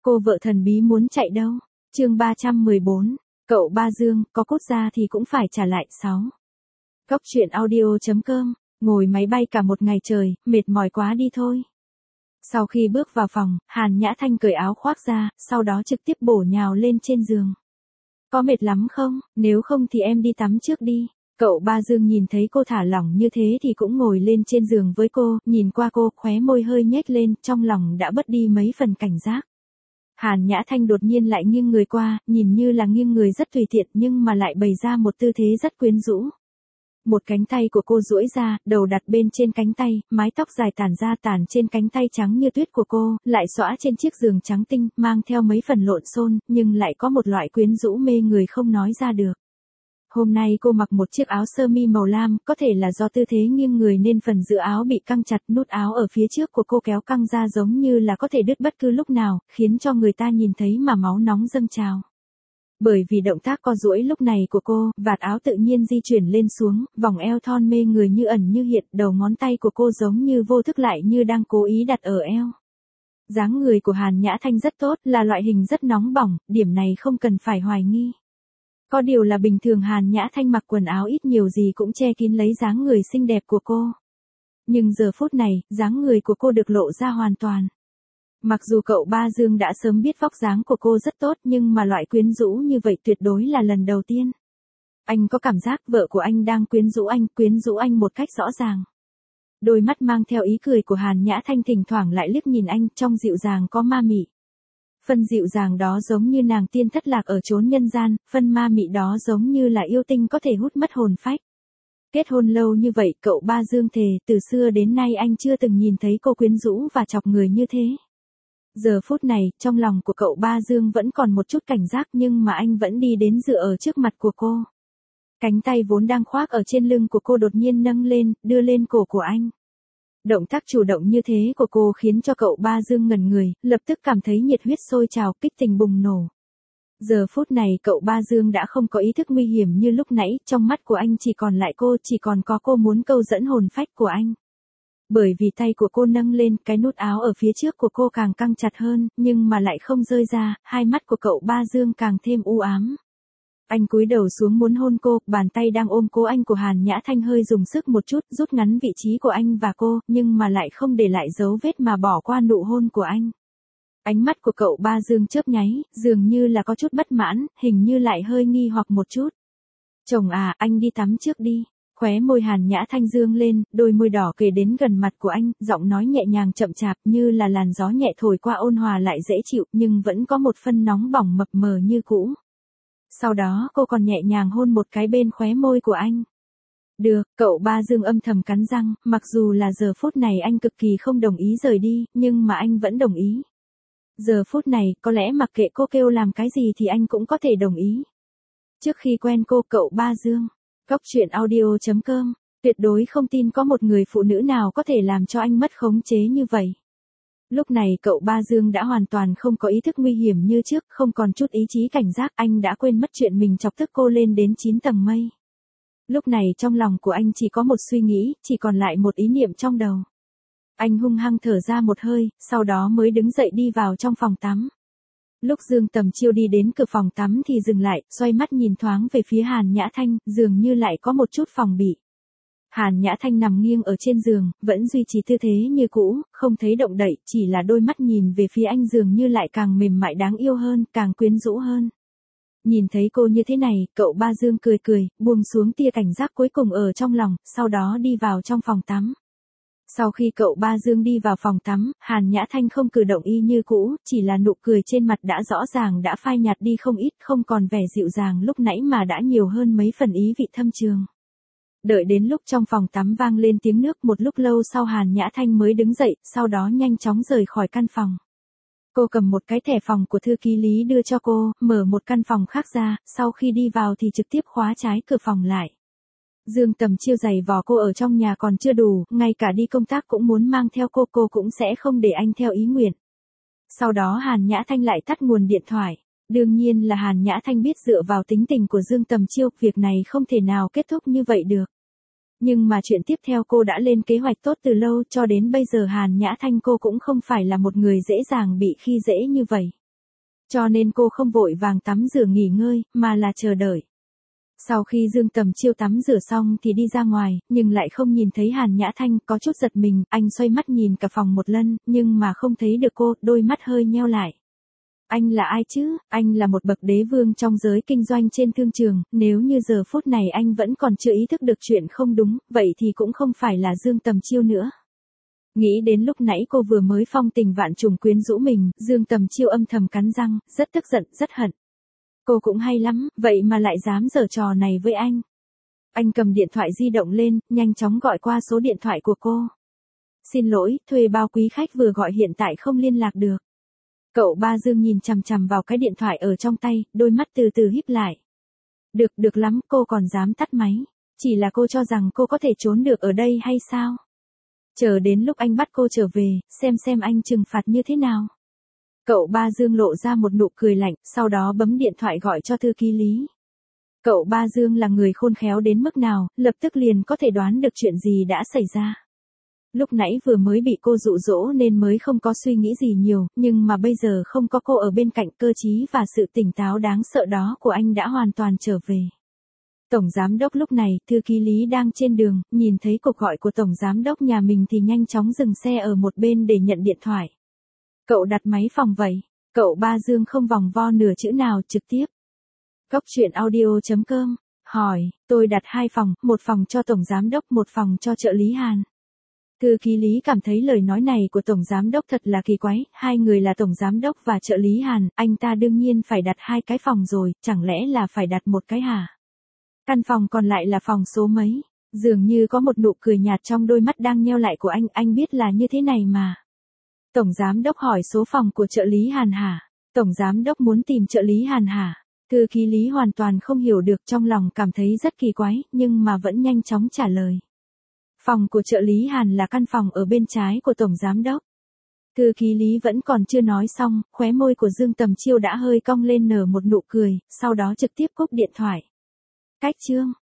Cô vợ thần bí muốn chạy đâu? Chương 314. Cậu Ba Dương, có cút ra thì cũng phải trả lại 6. Góc truyện audio.com. Ngồi máy bay cả một ngày trời, mệt mỏi quá đi thôi. Sau khi bước vào phòng, Hàn Nhã Thanh cởi áo khoác ra, sau đó trực tiếp bổ nhào lên trên giường. Có mệt lắm không? Nếu không thì em đi tắm trước đi. Cậu Ba Dương nhìn thấy cô thả lỏng như thế thì cũng ngồi lên trên giường với cô, nhìn qua cô, khóe môi hơi nhếch lên, trong lòng đã bớt đi mấy phần cảnh giác. Hàn Nhã Thanh đột nhiên lại nghiêng người qua, nhìn như là nghiêng người rất tùy tiện nhưng mà lại bày ra một tư thế rất quyến rũ. Một cánh tay của cô duỗi ra, đầu đặt bên trên cánh tay, mái tóc dài tản trên cánh tay trắng như tuyết của cô, lại xõa trên chiếc giường trắng tinh, mang theo mấy phần lộn xộn, nhưng lại có một loại quyến rũ mê người không nói ra được. Hôm nay cô mặc một chiếc áo sơ mi màu lam, có thể là do tư thế nghiêng người nên phần giữa áo bị căng chặt, nút áo ở phía trước của cô kéo căng ra giống như là có thể đứt bất cứ lúc nào, khiến cho người ta nhìn thấy mà máu nóng dâng trào. Bởi vì động tác co duỗi lúc này của cô, vạt áo tự nhiên di chuyển lên xuống, vòng eo thon mê người như ẩn như hiện, đầu ngón tay của cô giống như vô thức lại như đang cố ý đặt ở eo. Dáng người của Hàn Nhã Thanh rất tốt, là loại hình rất nóng bỏng, điểm này không cần phải hoài nghi. Có điều là bình thường Hàn Nhã Thanh mặc quần áo ít nhiều gì cũng che kín lấy dáng người xinh đẹp của cô. Nhưng giờ phút này, dáng người của cô được lộ ra hoàn toàn. Mặc dù cậu Ba Dương đã sớm biết vóc dáng của cô rất tốt nhưng mà loại quyến rũ như vậy tuyệt đối là lần đầu tiên. Anh có cảm giác vợ của anh đang quyến rũ anh một cách rõ ràng. Đôi mắt mang theo ý cười của Hàn Nhã Thanh thỉnh thoảng lại liếc nhìn anh, trong dịu dàng có ma mị. Phần dịu dàng đó giống như nàng tiên thất lạc ở chốn nhân gian, phần ma mị đó giống như là yêu tinh có thể hút mất hồn phách. Kết hôn lâu như vậy, cậu Ba Dương thề, từ xưa đến nay anh chưa từng nhìn thấy cô quyến rũ và chọc người như thế. Giờ phút này, trong lòng của cậu Ba Dương vẫn còn một chút cảnh giác nhưng mà anh vẫn đi đến dựa ở trước mặt của cô. Cánh tay vốn đang khoác ở trên lưng của cô đột nhiên nâng lên, đưa lên cổ của anh. Động tác chủ động như thế của cô khiến cho cậu Ba Dương ngẩn người, lập tức cảm thấy nhiệt huyết sôi trào, kích tình bùng nổ. Giờ phút này cậu Ba Dương đã không có ý thức nguy hiểm như lúc nãy, trong mắt của anh chỉ còn lại cô, chỉ còn có cô muốn câu dẫn hồn phách của anh. Bởi vì tay của cô nâng lên, cái nút áo ở phía trước của cô càng căng chặt hơn, nhưng mà lại không rơi ra, hai mắt của cậu Ba Dương càng thêm u ám. Anh cúi đầu xuống muốn hôn cô, bàn tay đang ôm cố anh của Hàn Nhã Thanh hơi dùng sức một chút, rút ngắn vị trí của anh và cô, nhưng mà lại không để lại dấu vết mà bỏ qua nụ hôn của anh. Ánh mắt của cậu Ba Dương chớp nháy, dường như là có chút bất mãn, hình như lại hơi nghi hoặc một chút. Chồng à, anh đi tắm trước đi. Khóe môi Hàn Nhã Thanh dương lên, đôi môi đỏ kề đến gần mặt của anh, giọng nói nhẹ nhàng chậm chạp như là làn gió nhẹ thổi qua ôn hòa lại dễ chịu, nhưng vẫn có một phân nóng bỏng mập mờ như cũ. Sau đó cô còn nhẹ nhàng hôn một cái bên khóe môi của anh. Được, cậu Ba Dương âm thầm cắn răng, mặc dù là giờ phút này anh cực kỳ không đồng ý rời đi, nhưng mà anh vẫn đồng ý. Giờ phút này, có lẽ mặc kệ cô kêu làm cái gì thì anh cũng có thể đồng ý. Trước khi quen cô, cậu Ba Dương. Góc truyện audio.com, tuyệt đối không tin có một người phụ nữ nào có thể làm cho anh mất khống chế như vậy. Lúc này cậu Ba Dương đã hoàn toàn không có ý thức nguy hiểm như trước, không còn chút ý chí cảnh giác, anh đã quên mất chuyện mình chọc tức cô lên đến 9 tầng mây. Lúc này trong lòng của anh chỉ có một suy nghĩ, chỉ còn lại một ý niệm trong đầu. Anh hung hăng thở ra một hơi, sau đó mới đứng dậy đi vào trong phòng tắm. Lúc Dương Tầm Chiêu đi đến cửa phòng tắm thì dừng lại, xoay mắt nhìn thoáng về phía Hàn Nhã Thanh, dường như lại có một chút phòng bị. Hàn Nhã Thanh nằm nghiêng ở trên giường, vẫn duy trì tư thế như cũ, không thấy động đậy, chỉ là đôi mắt nhìn về phía anh dường như lại càng mềm mại đáng yêu hơn, càng quyến rũ hơn. Nhìn thấy cô như thế này, cậu Ba Dương cười cười, buông xuống tia cảnh giác cuối cùng ở trong lòng, sau đó đi vào trong phòng tắm. Sau khi cậu Ba Dương đi vào phòng tắm, Hàn Nhã Thanh không cử động y như cũ, chỉ là nụ cười trên mặt đã rõ ràng đã phai nhạt đi không ít, không còn vẻ dịu dàng lúc nãy mà đã nhiều hơn mấy phần ý vị thâm trường. Đợi đến lúc trong phòng tắm vang lên tiếng nước, một lúc lâu sau Hàn Nhã Thanh mới đứng dậy, sau đó nhanh chóng rời khỏi căn phòng. Cô cầm một cái thẻ phòng của thư ký Lý đưa cho cô, mở một căn phòng khác ra, sau khi đi vào thì trực tiếp khóa trái cửa phòng lại. Dương Tầm Chiêu giày vò cô ở trong nhà còn chưa đủ, ngay cả đi công tác cũng muốn mang theo cô cũng sẽ không để anh theo ý nguyện. Sau đó Hàn Nhã Thanh lại tắt nguồn điện thoại. Đương nhiên là Hàn Nhã Thanh biết dựa vào tính tình của Dương Tầm Chiêu, việc này không thể nào kết thúc như vậy được. Nhưng mà chuyện tiếp theo cô đã lên kế hoạch tốt từ lâu, cho đến bây giờ Hàn Nhã Thanh cô cũng không phải là một người dễ dàng bị khi dễ như vậy. Cho nên cô không vội vàng tắm rửa nghỉ ngơi, mà là chờ đợi. Sau khi Dương Tầm Chiêu tắm rửa xong thì đi ra ngoài, nhưng lại không nhìn thấy Hàn Nhã Thanh, có chút giật mình, anh xoay mắt nhìn cả phòng một lần, nhưng mà không thấy được cô, đôi mắt hơi nheo lại. Anh là ai chứ? Anh là một bậc đế vương trong giới kinh doanh trên thương trường, nếu như giờ phút này anh vẫn còn chưa ý thức được chuyện không đúng, vậy thì cũng không phải là Dương Tầm Chiêu nữa. Nghĩ đến lúc nãy cô vừa mới phong tình vạn trùng quyến rũ mình, Dương Tầm Chiêu âm thầm cắn răng, rất tức giận, rất hận. Cô cũng hay lắm, vậy mà lại dám giở trò này với anh. Anh cầm điện thoại di động lên, nhanh chóng gọi qua số điện thoại của cô. Xin lỗi, thuê bao quý khách vừa gọi hiện tại không liên lạc được. Cậu Ba Dương nhìn chằm chằm vào cái điện thoại ở trong tay, đôi mắt từ từ híp lại. Được lắm, cô còn dám tắt máy. Chỉ là cô cho rằng cô có thể trốn được ở đây hay sao? Chờ đến lúc anh bắt cô trở về, xem anh trừng phạt như thế nào. Cậu Ba Dương lộ ra một nụ cười lạnh, sau đó bấm điện thoại gọi cho thư ký Lý. Cậu Ba Dương là người khôn khéo đến mức nào, lập tức liền có thể đoán được chuyện gì đã xảy ra. Lúc nãy vừa mới bị cô dụ dỗ nên mới không có suy nghĩ gì nhiều, nhưng mà bây giờ không có cô ở bên cạnh, cơ trí và sự tỉnh táo đáng sợ đó của anh đã hoàn toàn trở về. Tổng giám đốc lúc này, thư ký Lý đang trên đường, nhìn thấy cuộc gọi của tổng giám đốc nhà mình thì nhanh chóng dừng xe ở một bên để nhận điện thoại. Cậu đặt máy phòng vậy? Cậu Ba Dương không vòng vo nửa chữ nào, trực tiếp. Cóc truyện audio.com, hỏi, tôi đặt 2 phòng, một phòng cho tổng giám đốc, một phòng cho trợ lý Hàn. Thư ký Lý cảm thấy lời nói này của tổng giám đốc thật là kỳ quái, hai người là tổng giám đốc và trợ lý Hàn, anh ta đương nhiên phải đặt 2 cái phòng rồi, chẳng lẽ là phải đặt một cái hả? Căn phòng còn lại là phòng số mấy? Dường như có một nụ cười nhạt trong đôi mắt đang nheo lại của anh biết là như thế này mà. Tổng giám đốc hỏi số phòng của trợ lý Hàn hả? Tổng giám đốc muốn tìm trợ lý Hàn hả? Thư ký Lý hoàn toàn không hiểu được, trong lòng cảm thấy rất kỳ quái, nhưng mà vẫn nhanh chóng trả lời. Phòng của trợ lý Hàn là căn phòng ở bên trái của tổng giám đốc. Thư ký Lý vẫn còn chưa nói xong, khóe môi của Dương Tầm Chiêu đã hơi cong lên nở một nụ cười, sau đó trực tiếp cúp điện thoại. Cách chương